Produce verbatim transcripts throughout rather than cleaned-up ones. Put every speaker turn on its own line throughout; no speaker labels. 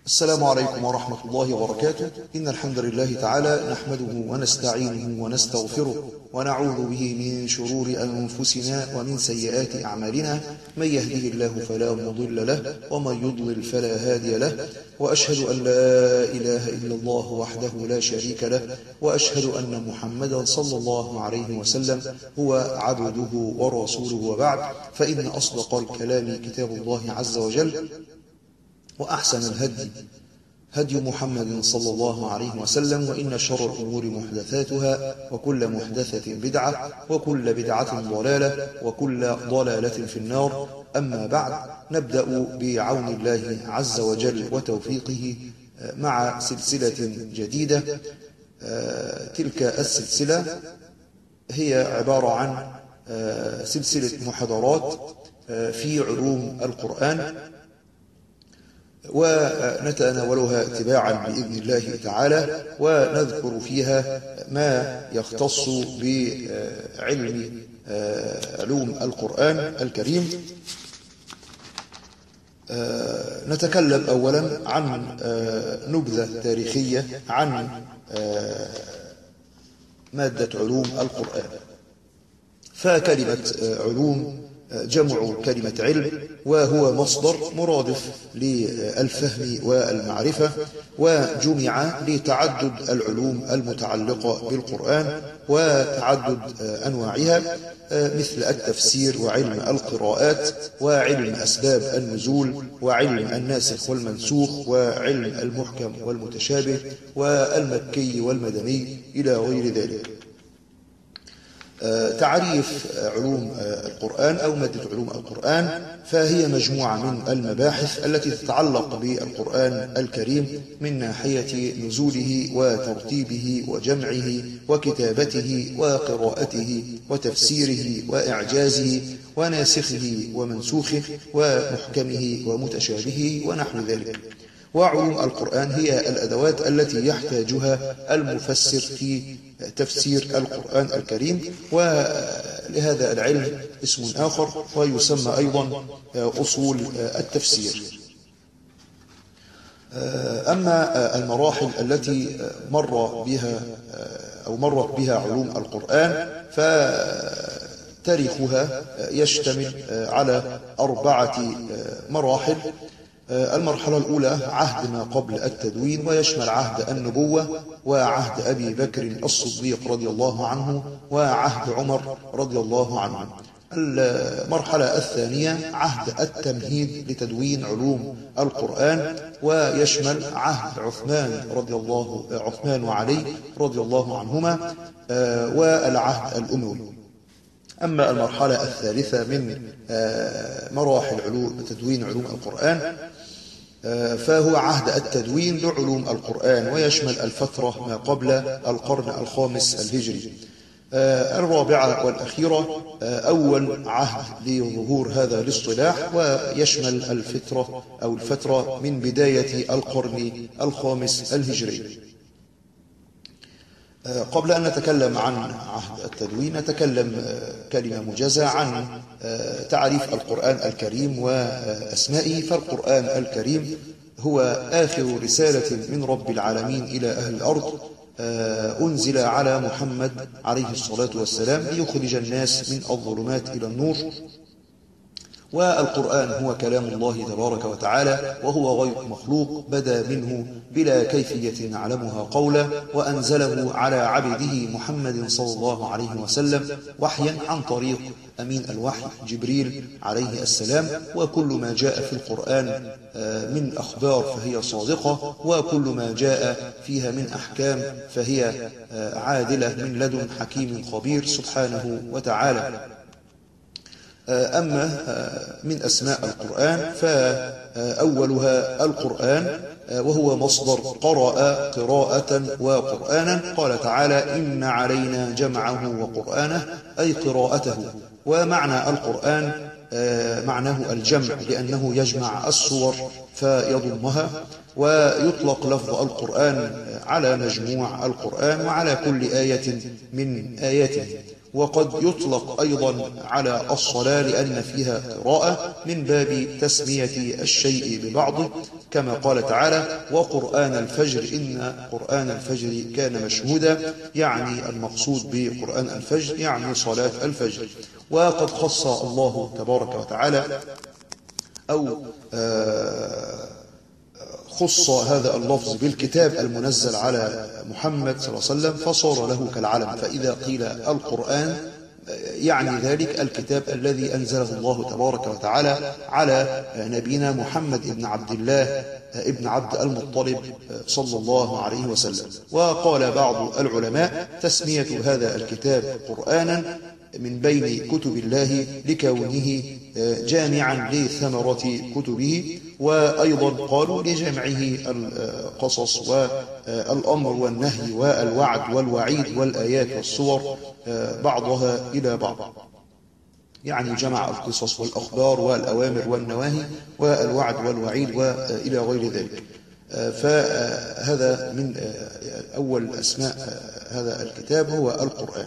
السلام عليكم ورحمة الله وبركاته. إن الحمد لله تعالى نحمده ونستعينه ونستغفره ونعوذ به من شرور أنفسنا ومن سيئات أعمالنا، من يهده الله فلا مضل له ومن يضلل فلا هادي له، وأشهد أن لا إله إلا الله وحده لا شريك له، وأشهد أن محمدا صلى الله عليه وسلم هو عبده ورسوله، وبعد، فإن أصدق الكلام كتاب الله عز وجل، وأحسن الهدي هدي محمد صلى الله عليه وسلم، وإن شر الأمور محدثاتها، وكل محدثة بدعة، وكل بدعة ضلالة، وكل ضلالة في النار. أما بعد، نبدأ بعون الله عز وجل وتوفيقه مع سلسلة جديدة. تلك السلسلة هي عبارة عن سلسلة محاضرات في علوم القرآن، ونتناولها تباعا بإذن الله تعالى، ونذكر فيها ما يختص بعلم علوم القرآن الكريم. نتكلم أولا عن نبذة تاريخية عن مادة علوم القرآن. فكلمة علوم جمع كلمة علم، وهو مصدر مرادف للفهم والمعرفة، وجمع لتعدد العلوم المتعلقة بالقرآن وتعدد أنواعها، مثل التفسير وعلم القراءات وعلم أسباب النزول وعلم الناسخ والمنسوخ وعلم المحكم والمتشابه والمكي والمدني إلى غير ذلك. تعريف علوم القرآن أو مادة علوم القرآن، فهي مجموعة من المباحث التي تتعلق بالقرآن الكريم من ناحية نزوله وترتيبه وجمعه وكتابته وقراءته وتفسيره وإعجازه وناسخه ومنسوخه ومحكمه ومتشابهه ونحو ذلك. وعلوم القرآن هي الأدوات التي يحتاجها المفسر في تفسير القرآن الكريم، ولهذا العلم اسم آخر ويسمى أيضا أصول التفسير. أما المراحل التي مر بها أو مرت بها علوم القرآن، فتاريخها يشتمل على أربعة مراحل. المرحلة الأولى عهد ما قبل التدوين، ويشمل عهد النبوة وعهد أبي بكر الصديق رضي الله عنه وعهد عمر رضي الله عنه. المرحلة الثانية عهد التمهيد لتدوين علوم القرآن، ويشمل عهد عثمان رضي الله عثمان وعلي رضي الله عنهما والعهد الأموي. أما المرحلة الثالثة من مراحل علوم تدوين علوم القرآن، فهو عهد التدوين لعلوم القرآن، ويشمل الفترة ما قبل القرن الخامس الهجري. الرابعة والأخيرة أول عهد لظهور هذا الاصطلاح، ويشمل الفترة أو الفترة من بداية القرن الخامس الهجري. قبل أن نتكلم عن عهد التدوين، نتكلم كلمة موجزة عن تعريف القرآن الكريم وأسمائه. فالقرآن الكريم هو آخر رسالة من رب العالمين إلى أهل الأرض، أنزل على محمد عليه الصلاة والسلام ليخرج الناس من الظلمات إلى النور. والقرآن هو كلام الله تبارك وتعالى، وهو غير مخلوق، بدا منه بلا كيفية نعلمها قولا، وأنزله على عبده محمد صلى الله عليه وسلم وحيا عن طريق أمين الوحي جبريل عليه السلام. وكل ما جاء في القرآن من أخبار فهي صادقة، وكل ما جاء فيها من أحكام فهي عادلة من لدن حكيم خبير سبحانه وتعالى. أما من أسماء القرآن، فأولها القرآن، وهو مصدر قرأ قراءة وقرآنا. قال تعالى: إن علينا جمعه وقرآنه، أي قراءته. ومعنى القرآن معناه الجمع، لأنه يجمع السور فيضمها. ويطلق لفظ القرآن على مجموع القرآن وعلى كل آية من آياته. وقد يطلق أيضا على الصلاة لأن فيها قراءة من باب تسمية الشيء ببعضه، كما قال تعالى وقرآن الفجر إن قرآن الفجر كان مشهودا، يعني المقصود بقرآن الفجر يعني صلاة الفجر. وقد خص الله تبارك وتعالى أو خص هذا اللفظ بالكتاب المنزل على محمد صلى الله عليه وسلم فصار له كالعلم، فإذا قيل القرآن يعني ذلك الكتاب الذي أنزله الله تبارك وتعالى على نبينا محمد ابن عبد الله ابن عبد المطلب صلى الله عليه وسلم. وقال بعض العلماء تسمية هذا الكتاب قرآنا من بين كتب الله لكونه جامعا لثمرة كتبه، وأيضا قالوا لجمعه القصص والأمر والنهي والوعد والوعيد والآيات والصور بعضها إلى بعض، يعني جمع القصص والأخبار والأوامر والنواهي والوعد والوعيد وإلى غير ذلك. فهذا من أول أسماء هذا الكتاب هو القرآن.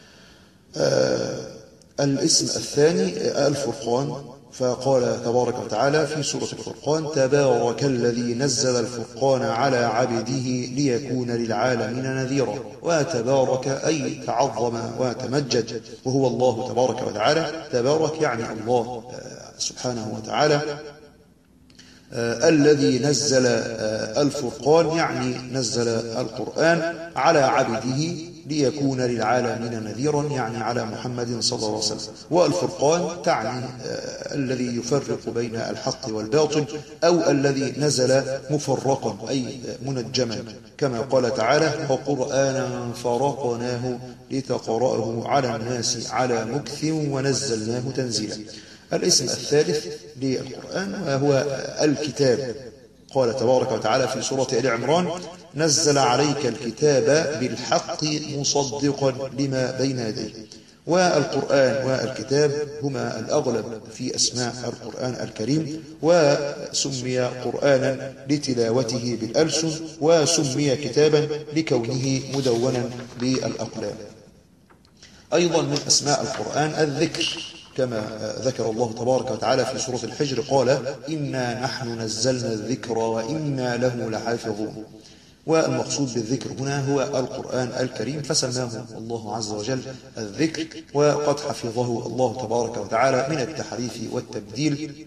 الاسم الثاني الفرقان، فقال تبارك وتعالى في سورة الفرقان تبارك الذي نزل الفرقان على عبده ليكون للعالمين نذيرا. وتبارك أي تعظم وتمجد، وهو الله تبارك وتعالى. تبارك يعني الله سبحانه وتعالى. آه الذي نزل آه الفرقان يعني نزل القرآن على عبده ليكون للعالمين نذيرا، يعني على محمد صلى الله عليه وسلم. والفرقان تعني آه الذي يفرق بين الحق والباطل، أو الذي نزل مفرقا أي منجما، كما قال تعالى وقرآنا فرقناه لتقرأه على الناس على مكث ونزلناه تنزيلا. الاسم الثالث للقرآن وهو الكتاب. قال تبارك وتعالى في سورة آل عمران نزل عليك الكتاب بالحق مصدقا لما بين يديه. والقرآن والكتاب هما الأغلب في أسماء القرآن الكريم، وسمي قرآنا لتلاوته بالألسن، وسمي كتابا لكونه مدونا بالأقلام. أيضا من أسماء القرآن الذكر، كما ذكر الله تبارك وتعالى في سورة الحجر قال إنا نحن نزلنا الذكر وإنا له لحافظون. والمقصود بالذكر هنا هو القرآن الكريم، فسماه الله عز وجل الذكر، وقد حفظه الله تبارك وتعالى من التحريف والتبديل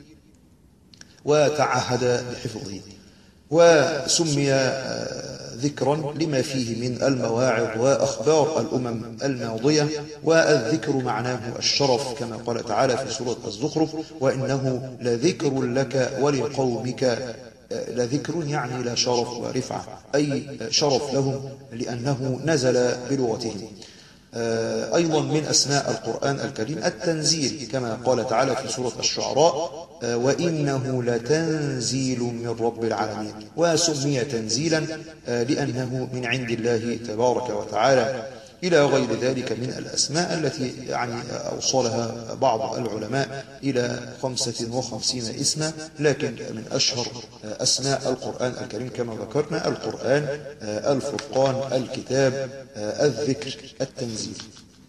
وتعهد بحفظه. وسمي ذكرا لما فيه من المواعظ وأخبار الأمم الماضية. والذكر معناه الشرف، كما قال تعالى في سورة الزخرف وإنه لذكر لك ولقومك. لذكر يعني لا شرف ورفعة، أي شرف لهم لأنه نزل بلغتهم. أيضا من أسماء القرآن الكريم التنزيل، كما قال تعالى في سورة الشعراء وإنه لتنزيل من رب العالمين. وسمي تنزيلا لأنه من عند الله تبارك وتعالى، إلى غير ذلك من الأسماء التي يعني أوصلها بعض العلماء إلى خمسة وخمسين اسما، لكن من أشهر أسماء القرآن الكريم كما ذكرنا القرآن، الفرقان، الكتاب، الذكر، التنزيل.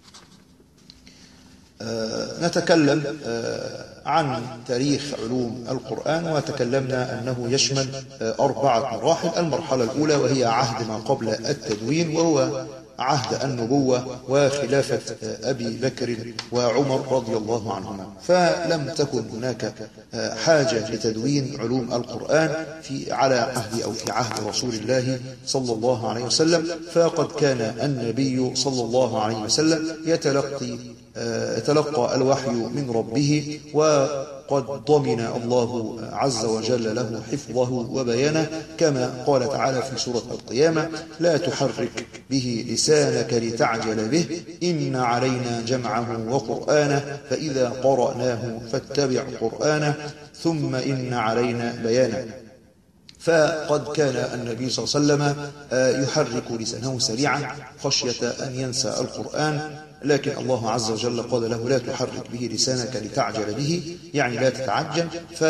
نتكلم عن تاريخ علوم القرآن، وتكلمنا أنه يشمل أربعة مراحل. المرحلة الأولى وهي عهد ما قبل التدوين، وهو عهد النبوة وخلافة أبي بكر وعمر رضي الله عنهما. فلم تكن هناك حاجة لتدوين علوم القرآن في على عهد أو في عهد رسول الله صلى الله عليه وسلم، فقد كان النبي صلى الله عليه وسلم يتلقي يتلقى الوحي من ربه، وقد ضمن الله عز وجل له حفظه وبيانه، كما قال تعالى في سورة القيامة لا تحرك به لسانك لتعجل به إن علينا جمعه وقرآنه فإذا قرأناه فاتبع قرآنه ثم إن علينا بيانه. فقد كان النبي صلى الله عليه وسلم يحرك لسانه سريعا خشية أن ينسى القرآن، لكن الله عز وجل قال له لا تحرك به لسانك لتعجل به، يعني لا تتعجل،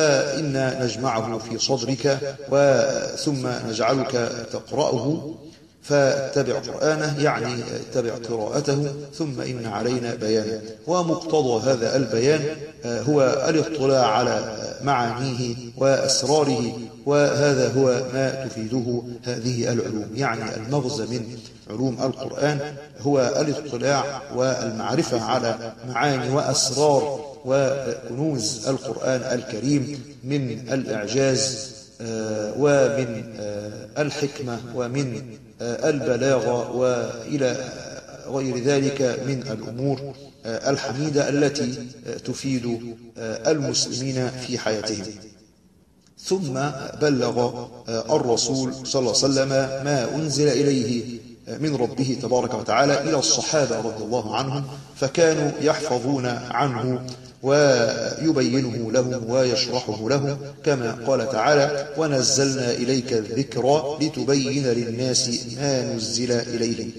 فإنا نجمعه في صدرك ثم نجعلك تقرأه فاتبع قرآنه يعني اتبع قراءته ثم إن علينا بيانه. ومقتضى هذا البيان هو الاطلاع على معانيه وأسراره، وهذا هو ما تفيده هذه العلوم. يعني المغزى من علوم القرآن هو الاطلاع والمعرفة على معاني وأسرار وكنوز القرآن الكريم من الإعجاز ومن الحكمة ومن البلاغة وإلى غير ذلك من الأمور الحميدة التي تفيد المسلمين في حياتهم. ثم بلغ الرسول صلى الله عليه وسلم ما أنزل إليه من ربه تبارك وتعالى إلى الصحابة رضي الله عنهم، فكانوا يحفظون عنه ويبينه لهم ويشرحه لهم، كما قال تعالى: ونزلنا إليك الذكر لتبين للناس ما نزل إليهم.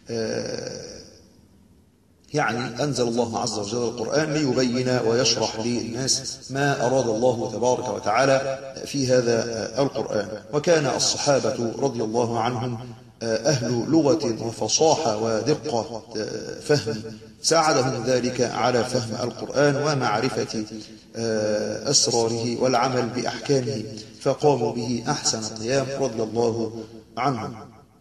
يعني أنزل الله عز وجل القرآن ليبين ويشرح للناس ما أراد الله تبارك وتعالى في هذا القرآن. وكان الصحابة رضي الله عنهم أهل لغة وفصاحة ودقة فهم، ساعدهم ذلك على فهم القرآن ومعرفة أسراره والعمل بأحكامه، فقاموا به أحسن قيام رضي الله عنهم.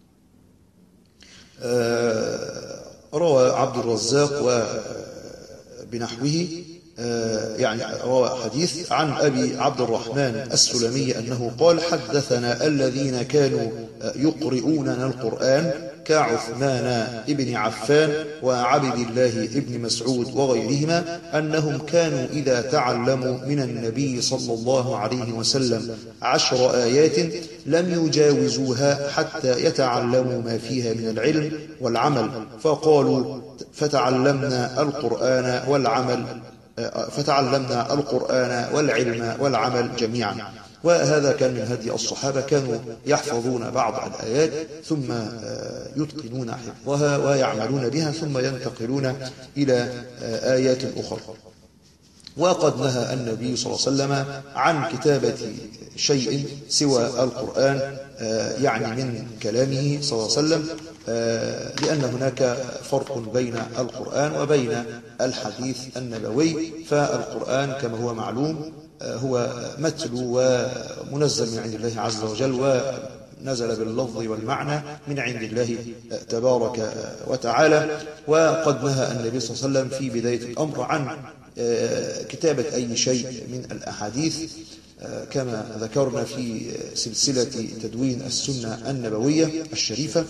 روى عبد الرزاق وبنحوه يعني روى حديث عن أبي عبد الرحمن السلمي أنه قال: حدثنا الذين كانوا يقرؤوننا القرآن كعثمان ابن عفان وعبد الله ابن مسعود وغيرهما، أنهم كانوا إذا تعلموا من النبي صلى الله عليه وسلم عشر آيات لم يجاوزوها حتى يتعلموا ما فيها من العلم والعمل، فقالوا: فتعلمنا القرآن والعمل فتعلمنا القرآن والعلم والعمل جميعا. وهذا كان من هدي الصحابة، كانوا يحفظون بعض الآيات ثم يتقنون حفظها ويعملون بها ثم ينتقلون إلى آيات أخرى. وقد نهى النبي صلى الله عليه وسلم عن كتابة شيء سوى القرآن، يعني من كلامه صلى الله عليه وسلم، لأن هناك فرق بين القرآن وبين الحديث النبوي. فالقرآن كما هو معلوم هو متلو ومنزل من عند الله عز وجل، ونزل باللفظ والمعنى من عند الله تبارك وتعالى. وقد نهى النبي صلى الله عليه وسلم في بداية الأمر عن كتابة أي شيء من الأحاديث، كما ذكرنا في سلسلة تدوين السنة النبوية الشريفة،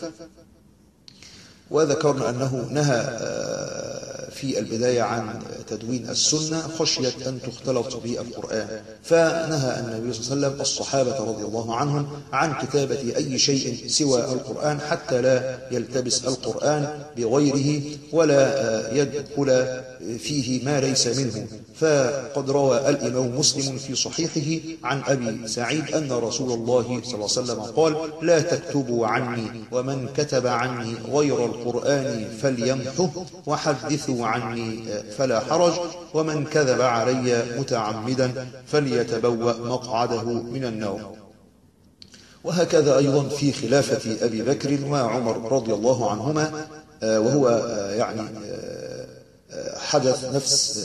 وذكرنا أنه نهى في البداية عن تدوين السنة خشية أن تختلط به القرآن، فنهى النبي صلى الله عليه وسلم الصحابة رضي الله عنهم عن كتابة أي شيء سوى القرآن حتى لا يلتبس القرآن بغيره ولا يدخل فيه ما ليس منه. فقد روى الإمام مسلم في صحيحه عن أبي سعيد أن رسول الله صلى الله عليه وسلم قال: لا تكتبوا عني، ومن كتب عني غير القرآن فليمحه، وحدثوا عني فلا حرج، ومن كذب علي متعمدا فليتبوأ مقعده من النار. وهكذا أيضا في خلافة أبي بكر وعمر رضي الله عنهما، وهو يعني حدث نفس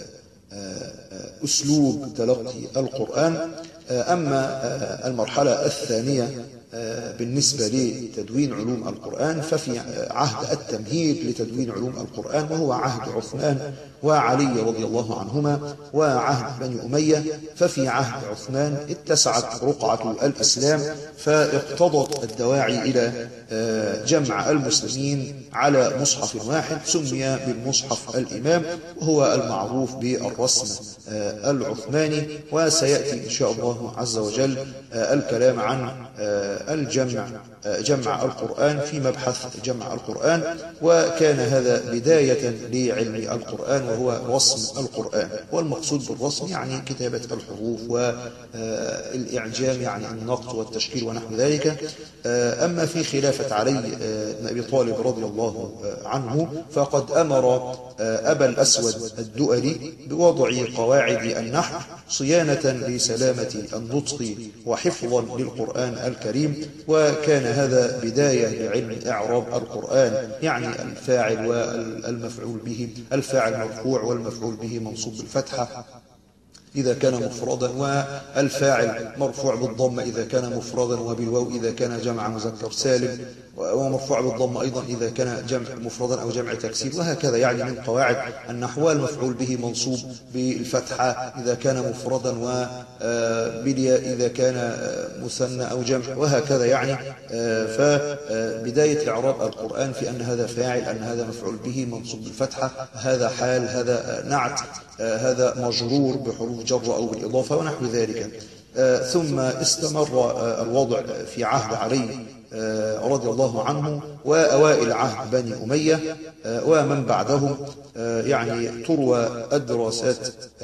أسلوب تلقي القرآن. أما المرحلة الثانية بالنسبة لتدوين علوم القرآن ففي عهد التمهيد لتدوين علوم القرآن، وهو عهد عثمان وعلي رضي الله عنهما وعهد بني أمية. ففي عهد عثمان اتسعت رقعة الإسلام، فاقتضت الدواعي إلى جمع المسلمين على مصحف واحد سمي بالمصحف الإمام، وهو المعروف بالرسم العثماني. وسيأتي إن شاء الله عز وجل الكلام عن الجمع جمع القرآن في مبحث جمع القرآن. وكان هذا بداية لعلم القرآن وهو رسم القرآن، والمقصود بالرسم يعني كتابة الحروف والإعجام يعني النقط والتشكيل ونحو ذلك. أما في خلافة علي بن أبي طالب رضي الله عنه فقد أمر أبا الأسود الدؤلي بوضع قواعد النحو صيانة لسلامة النطق وحفظا للقرآن الكريم، الكريم. وكان هذا بداية لعلم إعراب القرآن، يعني الفاعل والمفعول به، الفاعل مرفوع والمفعول به منصوب بالفتحة إذا كان مفردا، والفاعل مرفوع بالضم إذا كان مفردا، وبالواو إذا كان جمع مذكر سالم، ومرفوع بالضم أيضا إذا كان جمع مفردا أو جمع تكسير، وهكذا. يعني من قواعد النحو المفعول به منصوب بالفتحة إذا كان مفردا، وبالياء إذا كان مثنى أو جمع، وهكذا. يعني فبداية إعراب القرآن في أن هذا فاعل، أن هذا مفعول به منصوب بالفتحة، هذا حال، هذا نعت، هذا مجرور بحروف جر أو بالإضافة ونحو ذلك. ثم استمر الوضع في عهد علي رضي الله عنه وأوائل عهد بني أمية ومن بعدهم. يعني تروى الدراسات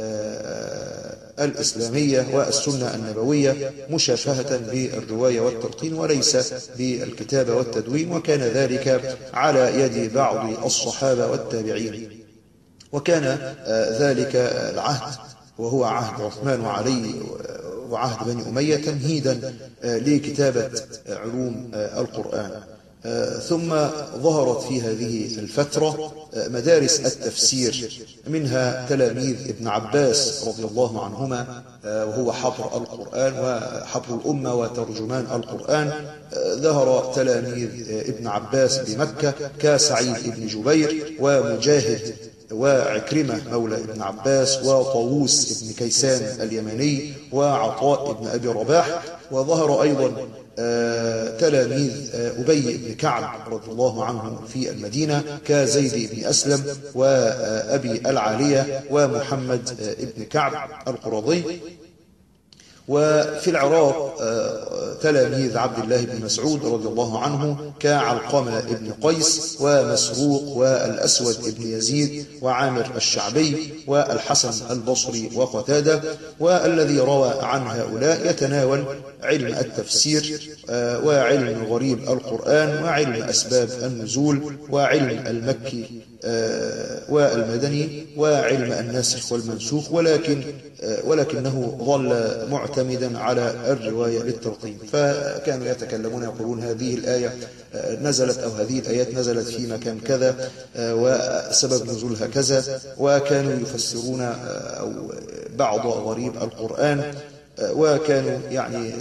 الإسلامية والسنة النبوية مشافهة بالرواية والتلقين وليس بالكتابة والتدوين، وكان ذلك على يد بعض الصحابة والتابعين. وكان ذلك العهد وهو عهد عثمان وعلي وعهد بني أمية تمهيدا لكتابة علوم القرآن. ثم ظهرت في هذه الفترة مدارس التفسير، منها تلاميذ ابن عباس رضي الله عنهما، وهو حبر القرآن وحبر الأمة وترجمان القرآن. ظهر تلاميذ ابن عباس بمكة كسعيد ابن جبير ومجاهد وعكرمة مولى ابن عباس وطاووس ابن كيسان اليمني وعطاء ابن أبي رباح. وظهر أيضا تلاميذ أبي بن كعب رضي الله عنه في المدينة كزيد بن أسلم وأبي العالية ومحمد ابن كعب القرظي. وفي العراق تلاميذ عبد الله بن مسعود رضي الله عنه كعلقمة ابن قيس ومسروق والأسود ابن يزيد وعامر الشعبي والحسن البصري وقتادة. والذي روى عن هؤلاء يتناول علم التفسير وعلم غريب القرآن وعلم أسباب النزول وعلم المكي والمدني وعلم الناسخ والمنسوخ، ولكن ولكنه ظل معتمدا على الرواية بالتلقين. فكانوا يتكلمون يقولون هذه الآية نزلت أو هذه الآيات نزلت في مكان كذا وسبب نزولها كذا، وكانوا يفسرون أو بعض غريب القرآن، وكانوا يعني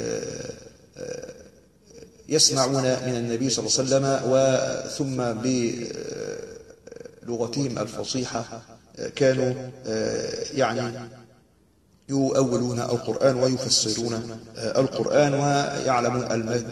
يسمعون من النبي صلى الله عليه وسلم وثم بلغتهم الفصيحة كانوا يعني يؤولون القرآن ويفسرون القرآن ويعلمون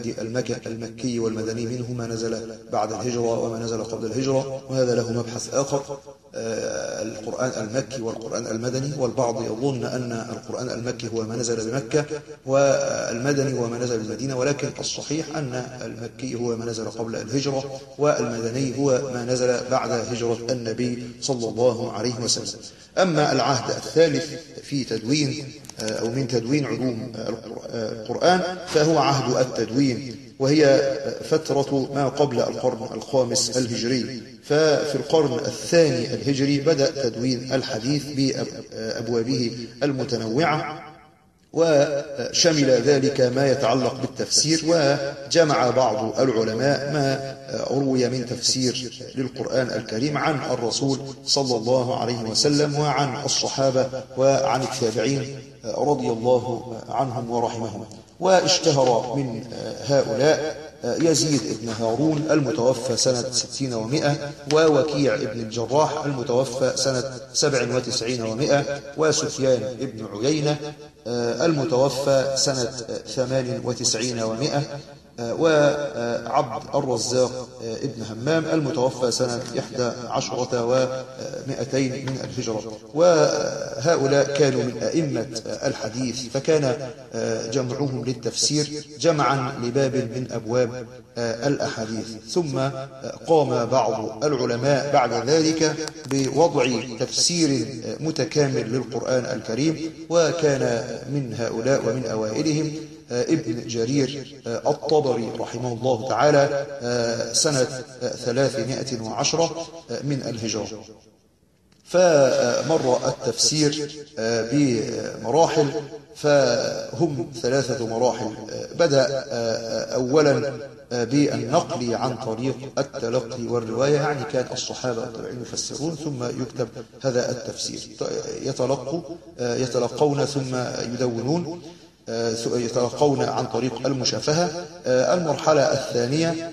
المكي والمدني منه ما نزل بعد الهجرة وما نزل قبل الهجرة، وهذا له مبحث آخر. القرآن المكي والقرآن المدني، والبعض يظن أن القرآن المكي هو ما نزل بمكة والمدني هو ما نزل بالمدينة، ولكن الصحيح أن المكي هو ما نزل قبل الهجرة والمدني هو ما نزل بعد هجرة النبي صلى الله عليه وسلم. أما العهد الثالث في تدوين أو من تدوين علوم القرآن فهو عهد التدوين، وهي فترة ما قبل القرن الخامس الهجري. ففي القرن الثاني الهجري بدأ تدوين الحديث بأبوابه المتنوعة، وشمل ذلك ما يتعلق بالتفسير، وجمع بعض العلماء ما روي من تفسير للقرآن الكريم عن الرسول صلى الله عليه وسلم وعن الصحابة وعن التابعين رضي الله عنهم ورحمهم. واشتهر من هؤلاء يزيد بن هارون المتوفى سنة ستين ومائة، ووكيع بن الجراح المتوفى سنة سبع وتسعين ومائة، وسفيان بن عيينة المتوفى سنة ثمان وتسعين ومائة، وعبد الرزاق ابن همام المتوفى سنة إحدى عشرة ومائتين من الهجرة. وهؤلاء كانوا من أئمة الحديث، فكان جمعهم للتفسير جمعا لباب من أبواب الأحاديث. ثم قام بعض العلماء بعد ذلك بوضع تفسير متكامل للقرآن الكريم، وكان من هؤلاء ومن أوائلهم ابن جرير الطبري رحمه الله تعالى سنة ثلاثمائة وعشرة من الهجرة. فمر التفسير بمراحل، فهم ثلاثة مراحل. بدأ أولا بالنقل عن طريق التلقي والرواية، يعني كان الصحابة والتابعين يفسرون ثم يكتب هذا التفسير، يتلقوا يتلقون ثم يدونون، يتلقون عن طريق المشافهة. المرحلة الثانية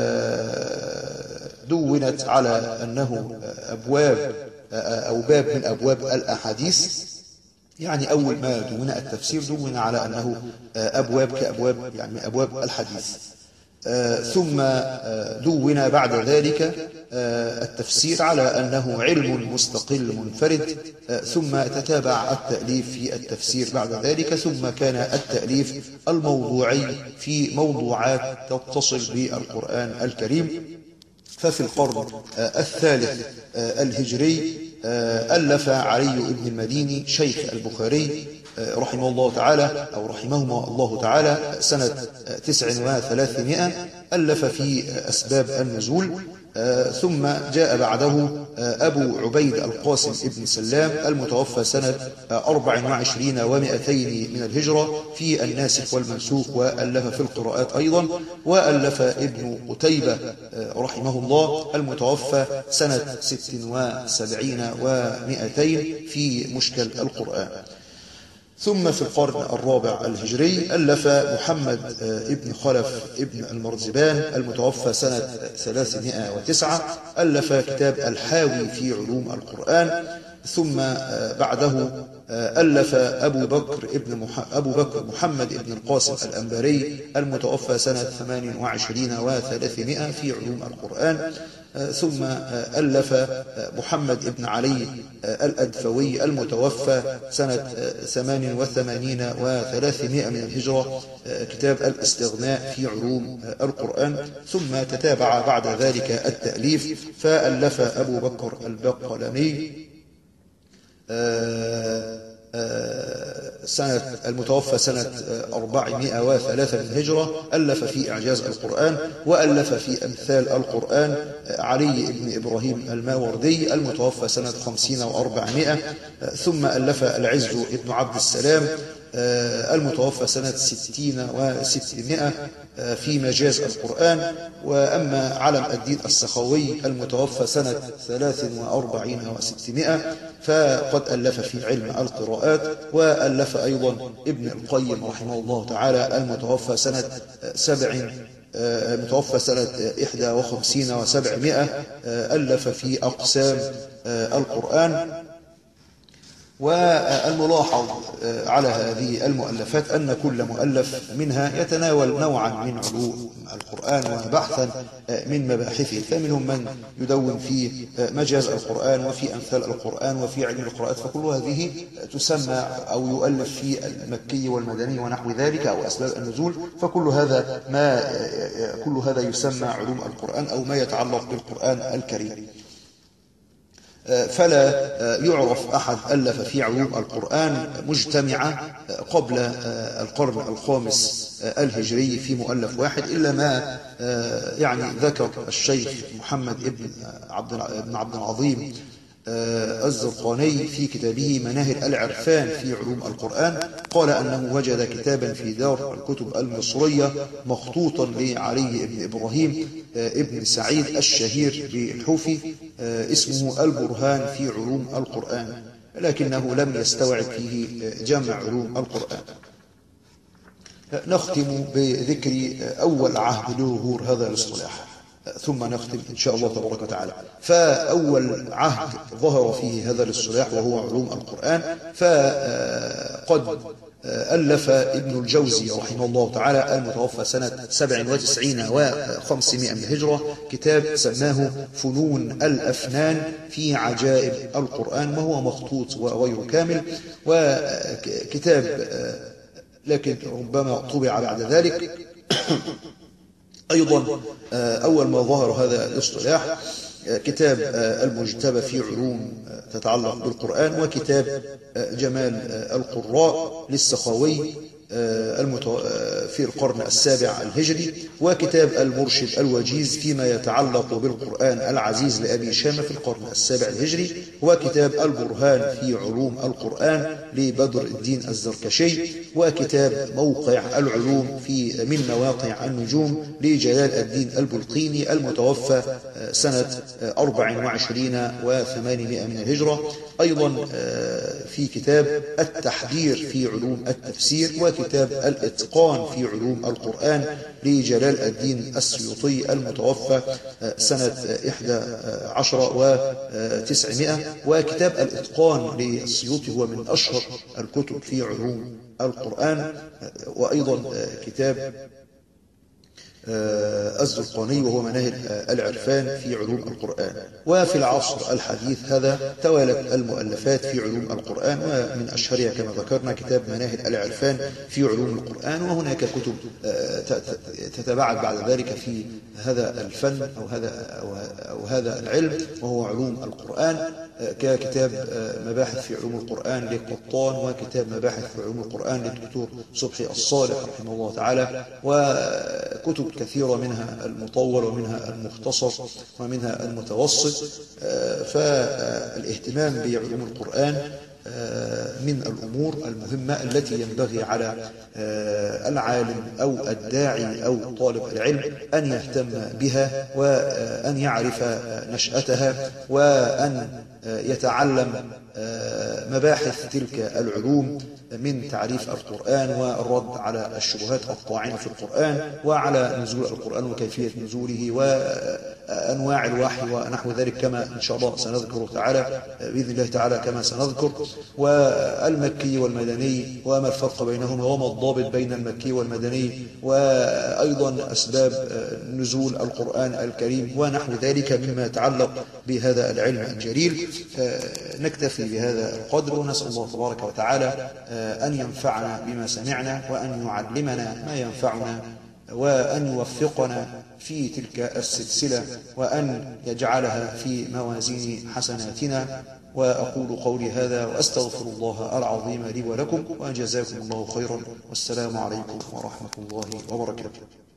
دونت على أنه أبواب أو باب من أبواب الأحاديث، يعني أول ما دون التفسير دون على أنه أبواب كأبواب يعني من أبواب الحديث. ثم دون بعد ذلك التفسير على أنه علم مستقل منفرد، ثم تتابع التأليف في التفسير بعد ذلك، ثم كان التأليف الموضوعي في موضوعات تتصل بالقرآن الكريم. ففي القرن الثالث الهجري ألف علي بن المديني شيخ البخاري رحمه الله تعالى أو رحمهما الله تعالى سنة تسع وثلاثمائة، ألف في أسباب النزول. ثم جاء بعده أبو عبيد القاسم ابن سلام المتوفى سنة أربع وعشرين ومئتين من الهجرة في الناسخ والمنسوخ، وألف في القراءات أيضا. وألف ابن قتيبة رحمه الله المتوفى سنة ست وسبعين ومئتين في مشكل القرآن. ثم في القرن الرابع الهجري ألف محمد ابن خلف ابن المرزبان المتوفى سنة ثلاثمائة وتسعة، ألف كتاب الحاوي في علوم القرآن. ثم بعده ألف أبو بكر ابن مح... أبو بكر محمد ابن القاسم الأنباري المتوفى سنة ثمان وعشرين وثلاثمائة في علوم القرآن. ثم ألف محمد ابن علي الأدفوي المتوفى سنة ثمان وثمانين وثلاثمائة من الهجرة كتاب الاستغناء في علوم القرآن. ثم تتابع بعد ذلك التأليف، فألف أبو بكر البقلمي سنة المتوفى سنة أربعمائة وثلاثة من الهجرة، ألف في إعجاز القرآن، وألف في أمثال القرآن علي بن إبراهيم الماوردي المتوفى سنة خمسين وأربعمائة. ثم ألف العز بن عبد السلام المتوفى سنة ستين وستمائة في مجاز القرآن. وأما علم الدين السخاوي المتوفى سنة ثلاث وأربعين وستمائة فقد ألف في علم القراءات. وألف أيضا ابن القيم رحمه الله تعالى المتوفى سنة سبع متوفى سنة إحدى وخمسين وسبعمائة، ألف في أقسام القرآن. والملاحظ على هذه المؤلفات أن كل مؤلف منها يتناول نوعا من علوم القرآن وبحثا من مباحثه، فمنهم من يدون في مجاز القرآن وفي أمثال القرآن وفي علم القراءات، فكل هذه تسمى أو يؤلف في المكي والمدني ونحو ذلك أو أسباب النزول، فكل هذا ما كل هذا يسمى علوم القرآن أو ما يتعلق بالقرآن الكريم. فلا يعرف أحد ألف في علوم القرآن مجتمعة قبل القرن الخامس الهجري في مؤلف واحد، إلا ما يعني ذكر الشيخ محمد ابن عبد العظيم الزرقاني في كتابه مناهل العرفان في علوم القرآن، قال أنه وجد كتابا في دار الكتب المصرية مخطوطا لعلي بن إبراهيم ابن سعيد الشهير بالحوفي اسمه البرهان في علوم القرآن، لكنه لم يستوعب فيه جمع علوم القرآن. نختم بذكر أول عهد لظهور هذا الاصطلاح، ثم نختم إن شاء الله تبارك وتعالى. فأول عهد ظهر فيه هذا الاصطلاح وهو علوم القرآن، فقد ألف ابن الجوزي رحمه الله تعالى المتوفى سنة سبع وتسعين وخمسمائة من الهجرة كتاب سماه فنون الأفنان في عجائب القرآن، وهو مخطوط وغير كامل، وكتاب لكن ربما طبع بعد ذلك. أيضا أول ما ظهر هذا الاصطلاح كتاب المجتبى في علوم تتعلق بالقرآن، وكتاب جمال القراء للسخاوي، في القرن السابع الهجري، وكتاب المرشد الوجيز فيما يتعلق بالقرآن العزيز لأبي شامة في القرن السابع الهجري، وكتاب البرهان في علوم القرآن لبدر الدين الزركشي، وكتاب موقع العلوم في من مواقع النجوم لجلال الدين البلقيني المتوفى سنة أربع وعشرين وثمانمائة من الهجرة. أيضا في كتاب التحذير في علوم التفسير، وكتاب الإتقان في علوم القرآن لجلال الدين السيوطي المتوفى سنة إحدى عشر وتسعمائة. وكتاب الإتقان للسيوطي هو من أشهر الكتب في علوم القرآن. وأيضا كتاب الزرقاني وهو مناهل العرفان في علوم القرآن. وفي العصر الحديث هذا توالت المؤلفات في علوم القرآن، ومن أشهرها كما ذكرنا كتاب مناهل العرفان في علوم القرآن. وهناك كتب تتباعد بعد ذلك في هذا الفن أو هذا أو هذا العلم وهو علوم القرآن، ككتاب مباحث في علوم القرآن لقطان، وكتاب مباحث في علوم القرآن للدكتور صبحي الصالح رحمه الله تعالى، وكتب كثيرة منها المطول ومنها المختصر ومنها المتوسط. فالاهتمام بعلوم القرآن من الأمور المهمة التي ينبغي على العالم أو الداعي أو طالب العلم أن يهتم بها، وأن يعرف نشأتها، وأن يتعلم مباحث تلك العلوم من تعريف القرآن والرد على الشبهات الطاعنة في القرآن، وعلى نزول القرآن وكيفية نزوله وأنواع الوحي ونحو ذلك، كما إن شاء الله سنذكر تعالى بإذن الله تعالى كما سنذكر، والمكي والمدني وما الفرق بينهما، وما الضابط بين المكي والمدني، وأيضا أسباب نزول القرآن الكريم ونحو ذلك مما يتعلق بهذا العلم الجليل. نكتفي بهذا القدر، ونسأل الله تبارك وتعالى أن ينفعنا بما سمعنا، وأن يعلمنا ما ينفعنا، وأن يوفقنا في تلك السلسلة، وأن يجعلها في موازين حسناتنا. وأقول قولي هذا وأستغفر الله العظيم لي ولكم، وجزاكم الله خيرا، والسلام عليكم ورحمة الله وبركاته.